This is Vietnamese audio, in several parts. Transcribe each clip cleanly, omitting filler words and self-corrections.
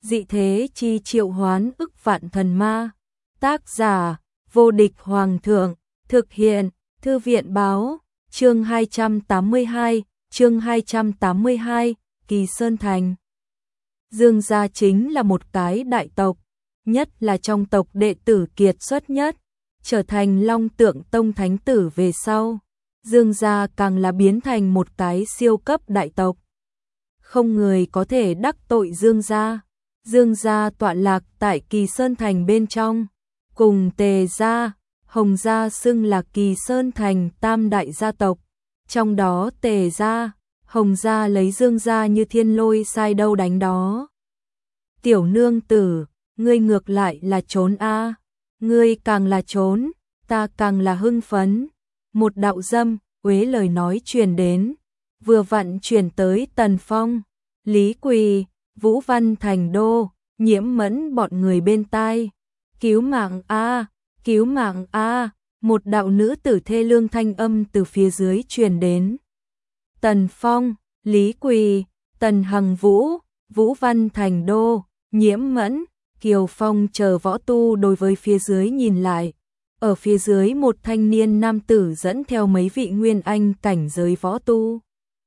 dị thế chi triệu hoán ức vạn thần ma. Tác giả, vô địch hoàng thượng, thực hiện, thư viện báo, chương 282, Kỳ Sơn Thành. Dương gia chính là một cái đại tộc, nhất là trong tộc đệ tử kiệt xuất nhất, trở thành Long Tượng Tông thánh tử về sau. Dương gia càng là biến thành một cái siêu cấp đại tộc. Không người có thể đắc tội Dương gia. Dương gia tọa lạc tại Kỳ Sơn Thành bên trong, cùng Tề gia, Hồng gia xưng là Kỳ Sơn Thành tam đại gia tộc. Trong đó Tề gia, Hồng gia lấy Dương gia như thiên lôi sai đâu đánh đó. Tiểu nương tử, ngươi ngược lại là trốn a, ngươi càng là trốn, ta càng là hưng phấn. Một đạo dâm, uế lời nói truyền đến, vừa vặn truyền tới Tần Phong, Lý Quỳ, Vũ Văn Thành Đô, Nhiễm Mẫn bọn người bên tai. Cứu mạng a, cứu mạng a, một đạo nữ tử thê lương thanh âm từ phía dưới truyền đến. Tần Phong, Lý Quỳ, Tần Hằng Vũ, Vũ Văn Thành Đô, Nhiễm Mẫn, Kiều Phong chờ võ tu đối với phía dưới nhìn lại. Ở phía dưới một thanh niên nam tử dẫn theo mấy vị nguyên anh cảnh giới võ tu,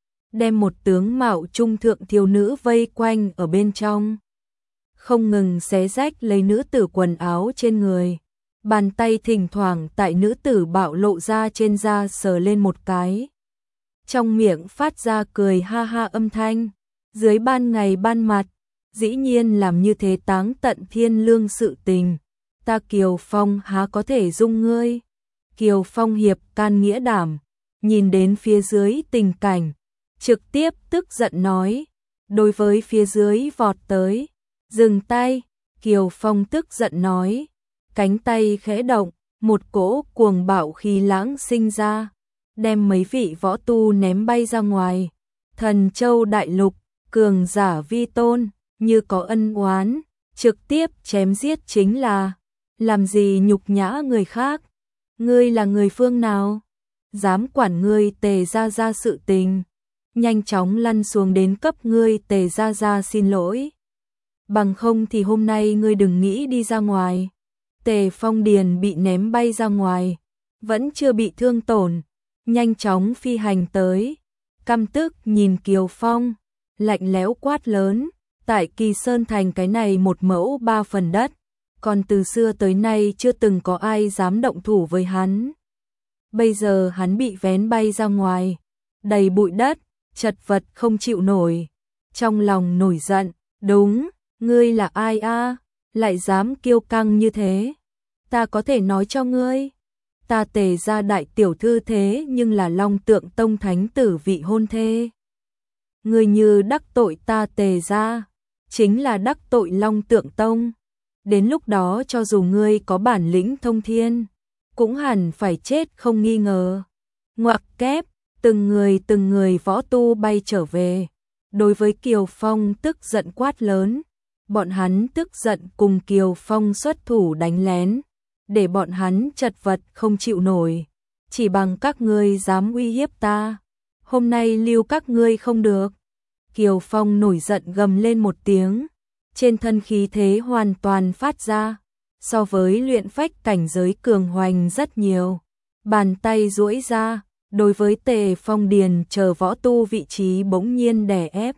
đem một tướng mạo trung thượng thiếu nữ vây quanh ở bên trong, không ngừng xé rách lấy nữ tử quần áo trên người, bàn tay thỉnh thoảng tại nữ tử bạo lộ ra trên da sờ lên một cái, trong miệng phát ra cười ha ha âm thanh. Dưới ban ngày ban mặt, dĩ nhiên làm như thế táng tận thiên lương sự tình, ta Kiều Phong há có thể dung ngươi. Kiều Phong hiệp can nghĩa đảm, nhìn đến phía dưới tình cảnh, trực tiếp tức giận nói, đối với phía dưới vọt tới, dừng tay. Kiều Phong tức giận nói, cánh tay khẽ động, một cỗ cuồng bạo khí lãng sinh ra, đem mấy vị võ tu ném bay ra ngoài. Thần Châu đại lục, cường giả vi tôn, như có ân oán, trực tiếp chém giết chính là, làm gì nhục nhã người khác. Ngươi là người phương nào? Dám quản ngươi Tề gia sự tình, nhanh chóng lăn xuống đến cấp ngươi Tề gia xin lỗi. Bằng không thì hôm nay ngươi đừng nghĩ đi ra ngoài. Tề Phong Điền bị ném bay ra ngoài, vẫn chưa bị thương tổn, nhanh chóng phi hành tới, căm tức nhìn Kiều Phong, lạnh lẽo quát lớn, tại Kỳ Sơn Thành cái này một mẫu ba phần đất, còn từ xưa tới nay chưa từng có ai dám động thủ với hắn. Bây giờ hắn bị vén bay ra ngoài, đầy bụi đất, chật vật không chịu nổi, trong lòng nổi giận, đúng, ngươi là ai a, lại dám kiêu căng như thế? Ta có thể nói cho ngươi, ta Tề gia đại tiểu thư thế nhưng là Long Tượng Tông thánh tử vị hôn thê. Ngươi như đắc tội ta Tề gia, chính là đắc tội Long Tượng Tông. Đến lúc đó cho dù ngươi có bản lĩnh thông thiên, cũng hẳn phải chết không nghi ngờ. Ngoặc kép, từng người võ tu bay trở về. Đối với Kiều Phong tức giận quát lớn, bọn hắn tức giận cùng Kiều Phong xuất thủ đánh lén, để bọn hắn chật vật không chịu nổi. Chỉ bằng các ngươi dám uy hiếp ta, hôm nay lưu các ngươi không được. Kiều Phong nổi giận gầm lên một tiếng, trên thân khí thế hoàn toàn phát ra, so với luyện phách cảnh giới cường hoành rất nhiều. Bàn tay duỗi ra, đối với Tề Phong Điền chờ võ tu vị trí bỗng nhiên đè ép.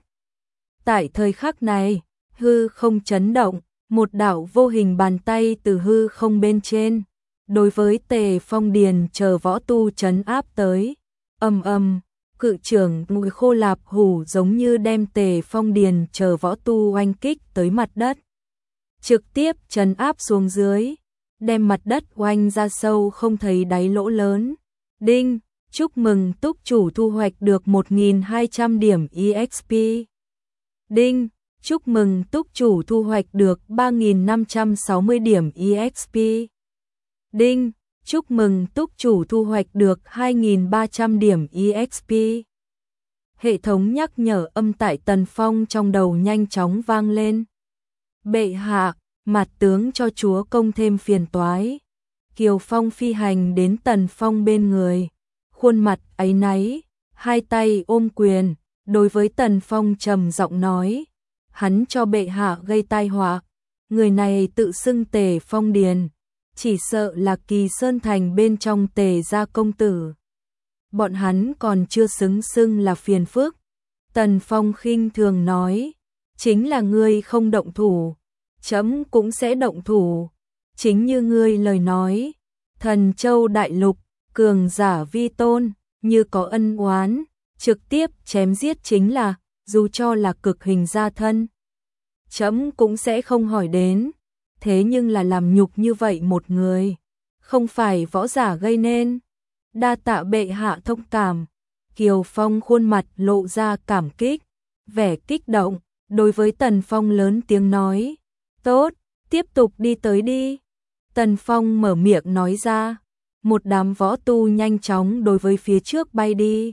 Tại thời khắc này, hư không chấn động, một đạo vô hình bàn tay từ hư không bên trên, đối với Tề Phong Điền chờ võ tu trấn áp tới. Ầm ầm, cự trưởng Ngụy Khô Lạp Hủ giống như đem Tề Phong Điền chờ võ tu oanh kích tới mặt đất, trực tiếp trấn áp xuống dưới, đem mặt đất oanh ra sâu không thấy đáy lỗ lớn. Đinh, chúc mừng túc chủ thu hoạch được 1.200 điểm EXP. Đinh, chúc mừng túc chủ thu hoạch được 3.560 điểm EXP. Đinh, chúc mừng túc chủ thu hoạch được 2.300 điểm EXP. Hệ thống nhắc nhở âm tại Tần Phong trong đầu nhanh chóng vang lên. Bệ hạ, mặt tướng cho chúa công thêm phiền toái. Kiều Phong phi hành đến Tần Phong bên người, khuôn mặt áy náy, hai tay ôm quyền, đối với Tần Phong trầm giọng nói, hắn cho bệ hạ gây tai họa. Người này tự xưng Tề Phong Điền, chỉ sợ là Kỳ Sơn Thành bên trong Tề gia công tử. Bọn hắn còn chưa xứng xưng là phiền phức. Tần Phong khinh thường nói, chính là ngươi không động thủ, chấm cũng sẽ động thủ. Chính như ngươi lời nói, Thần Châu đại lục, cường giả vi tôn, như có ân oán, trực tiếp chém giết chính là, dù cho là cực hình gia thân. Chấm cũng sẽ không hỏi đến, thế nhưng là làm nhục như vậy một người, không phải võ giả gây nên. Đa tạ bệ hạ thông cảm. Kiều Phong khuôn mặt lộ ra cảm kích, vẻ kích động, đối với Tần Phong lớn tiếng nói, tốt, tiếp tục đi tới đi. Tần Phong mở miệng nói ra, một đám võ tu nhanh chóng đối với phía trước bay đi.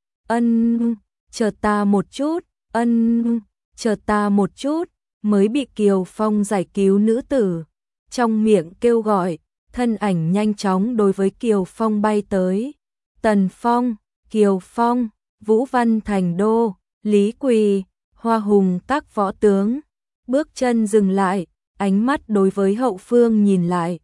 Chờ ta một chút, chờ ta một chút, mới bị Kiều Phong giải cứu nữ tử. Trong miệng kêu gọi, thân ảnh nhanh chóng đối với Kiều Phong bay tới. Tần Phong, Kiều Phong, Vũ Văn Thành Đô, Lý Quỳ, Hoa Hùng các võ tướng, bước chân dừng lại, ánh mắt đối với hậu phương nhìn lại.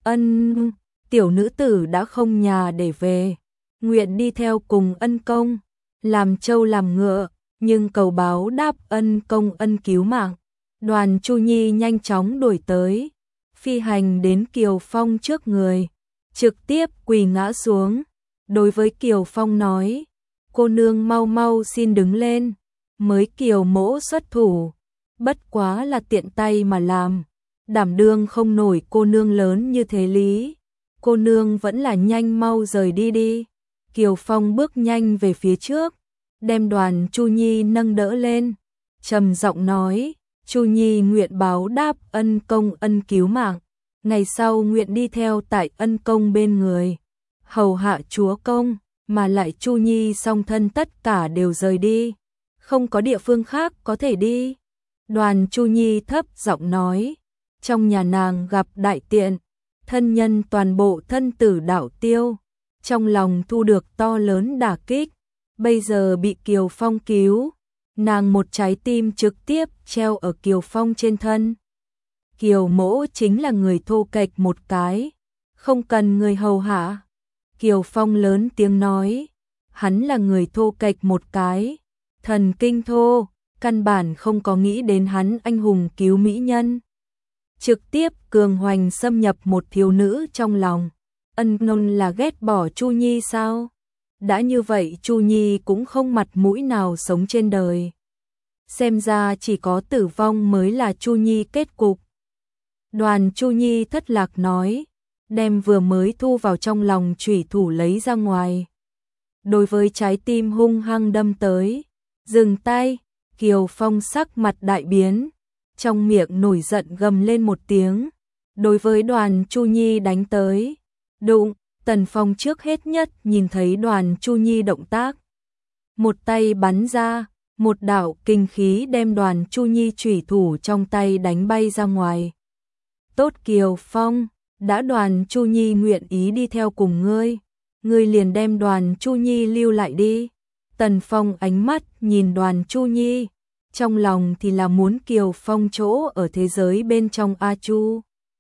Tiểu nữ tử đã không nhà để về, nguyện đi theo cùng ân công, làm trâu làm ngựa, nhưng cầu báo đáp ân công ân cứu mạng. Đoàn Chu Nhi nhanh chóng đuổi tới, phi hành đến Kiều Phong trước người, trực tiếp quỳ ngã xuống. Đối với Kiều Phong nói, cô nương mau mau xin đứng lên. Mới Kiều mỗ xuất thủ, bất quá là tiện tay mà làm, đảm đương không nổi cô nương lớn như thế lý. Cô nương vẫn là nhanh mau rời đi đi. Kiều Phong bước nhanh về phía trước, đem Đoàn Chu Nhi nâng đỡ lên, trầm giọng nói, Chu Nhi nguyện báo đáp ân công ân cứu mạng, ngày sau nguyện đi theo tại ân công bên người, hầu hạ chúa công, mà lại Chu Nhi song thân tất cả đều rời đi, không có địa phương khác có thể đi. Đoàn Chu Nhi thấp giọng nói, trong nhà nàng gặp đại tiện, thân nhân toàn bộ thân tử đạo tiêu, trong lòng thu được to lớn đả kích, bây giờ bị Kiều Phong cứu, nàng một trái tim trực tiếp treo ở Kiều Phong trên thân. Kiều mỗ chính là người thô kệch một cái, không cần người hầu hạ. Kiều Phong lớn tiếng nói, hắn là người thô kệch một cái, thần kinh thô, căn bản không có nghĩ đến hắn anh hùng cứu mỹ nhân. Trực tiếp cường hoành xâm nhập một thiếu nữ trong lòng. Nôn là ghét bỏ Chu Nhi sao? Đã như vậy Chu Nhi cũng không mặt mũi nào sống trên đời. Xem ra chỉ có tử vong mới là Chu Nhi kết cục. Đoàn Chu Nhi thất lạc nói, đem vừa mới thu vào trong lòng chủy thủ lấy ra ngoài. Đối với trái tim hung hăng đâm tới, dừng tay, Kiều Phong sắc mặt đại biến, trong miệng nổi giận gầm lên một tiếng, đối với Đoàn Chu Nhi đánh tới. Đụng, Tần Phong trước hết nhất nhìn thấy Đoàn Chu Nhi động tác. Một tay bắn ra, một đạo kinh khí đem Đoàn Chu Nhi chủy thủ trong tay đánh bay ra ngoài. Tốt Kiều Phong, đã Đoàn Chu Nhi nguyện ý đi theo cùng ngươi liền đem Đoàn Chu Nhi lưu lại đi. Tần Phong ánh mắt nhìn Đoàn Chu Nhi, trong lòng thì là muốn Kiều Phong chỗ ở thế giới bên trong A Chu.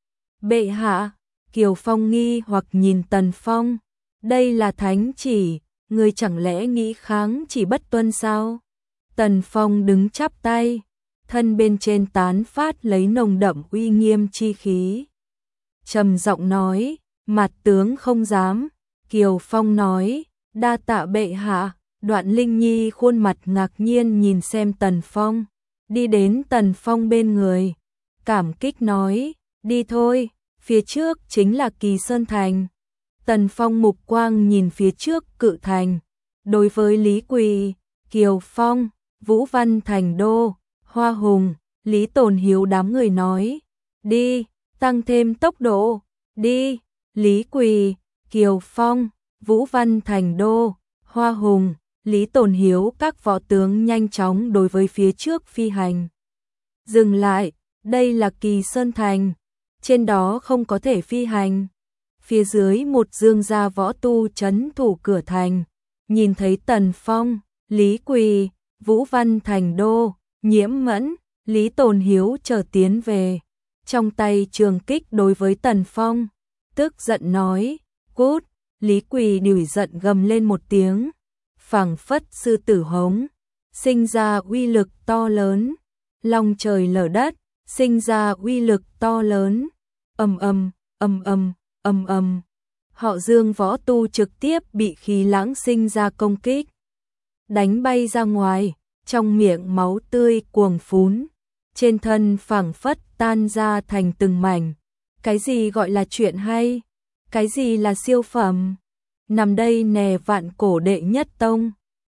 Bệ hạ, Kiều Phong nghi hoặc nhìn Tần Phong, đây là thánh chỉ, ngươi chẳng lẽ nghĩ kháng chỉ bất tuân sao? Tần Phong đứng chắp tay, thân bên trên tán phát lấy nồng đậm uy nghiêm chi khí. Trầm giọng nói, mặt tướng không dám. Kiều Phong nói, đa tạ bệ hạ. Đoạn Linh Nhi khuôn mặt ngạc nhiên nhìn xem Tần Phong, đi đến Tần Phong bên người, cảm kích nói, đi thôi, phía trước chính là Kỳ Sơn Thành. Tần Phong mục quang nhìn phía trước cự thành, đối với Lý Quỳ, Kiều Phong, Vũ Văn Thành Đô, Hoa Hùng, Lý Tồn Hiếu đám người nói, đi, tăng thêm tốc độ, đi. Lý Quỳ, Kiều Phong, Vũ Văn Thành Đô, Hoa Hùng, Lý Tồn Hiếu các võ tướng nhanh chóng đối với phía trước phi hành. Dừng lại, đây là Kỳ Sơn Thành, trên đó không có thể phi hành. Phía dưới một Dương gia võ tu trấn thủ cửa thành, nhìn thấy Tần Phong, Lý Quỳ, Vũ Văn Thành Đô, Nhiễm Mẫn, Lý Tồn Hiếu chờ tiến về, trong tay trường kích đối với Tần Phong, tức giận nói, cút, Lý Quỳ đuổi giận gầm lên một tiếng, phảng phất sư tử hống, sinh ra uy lực to lớn, long trời lở đất, sinh ra uy lực to lớn, ầm ầm, ầm ầm, ầm ầm. Họ Dương võ tu trực tiếp bị khí lãng sinh ra công kích, đánh bay ra ngoài, trong miệng máu tươi cuồng phún, trên thân phảng phất tan ra thành từng mảnh. Cái gì gọi là chuyện hay? Cái gì là siêu phẩm? Nằm đây nè vạn cổ đệ nhất tông.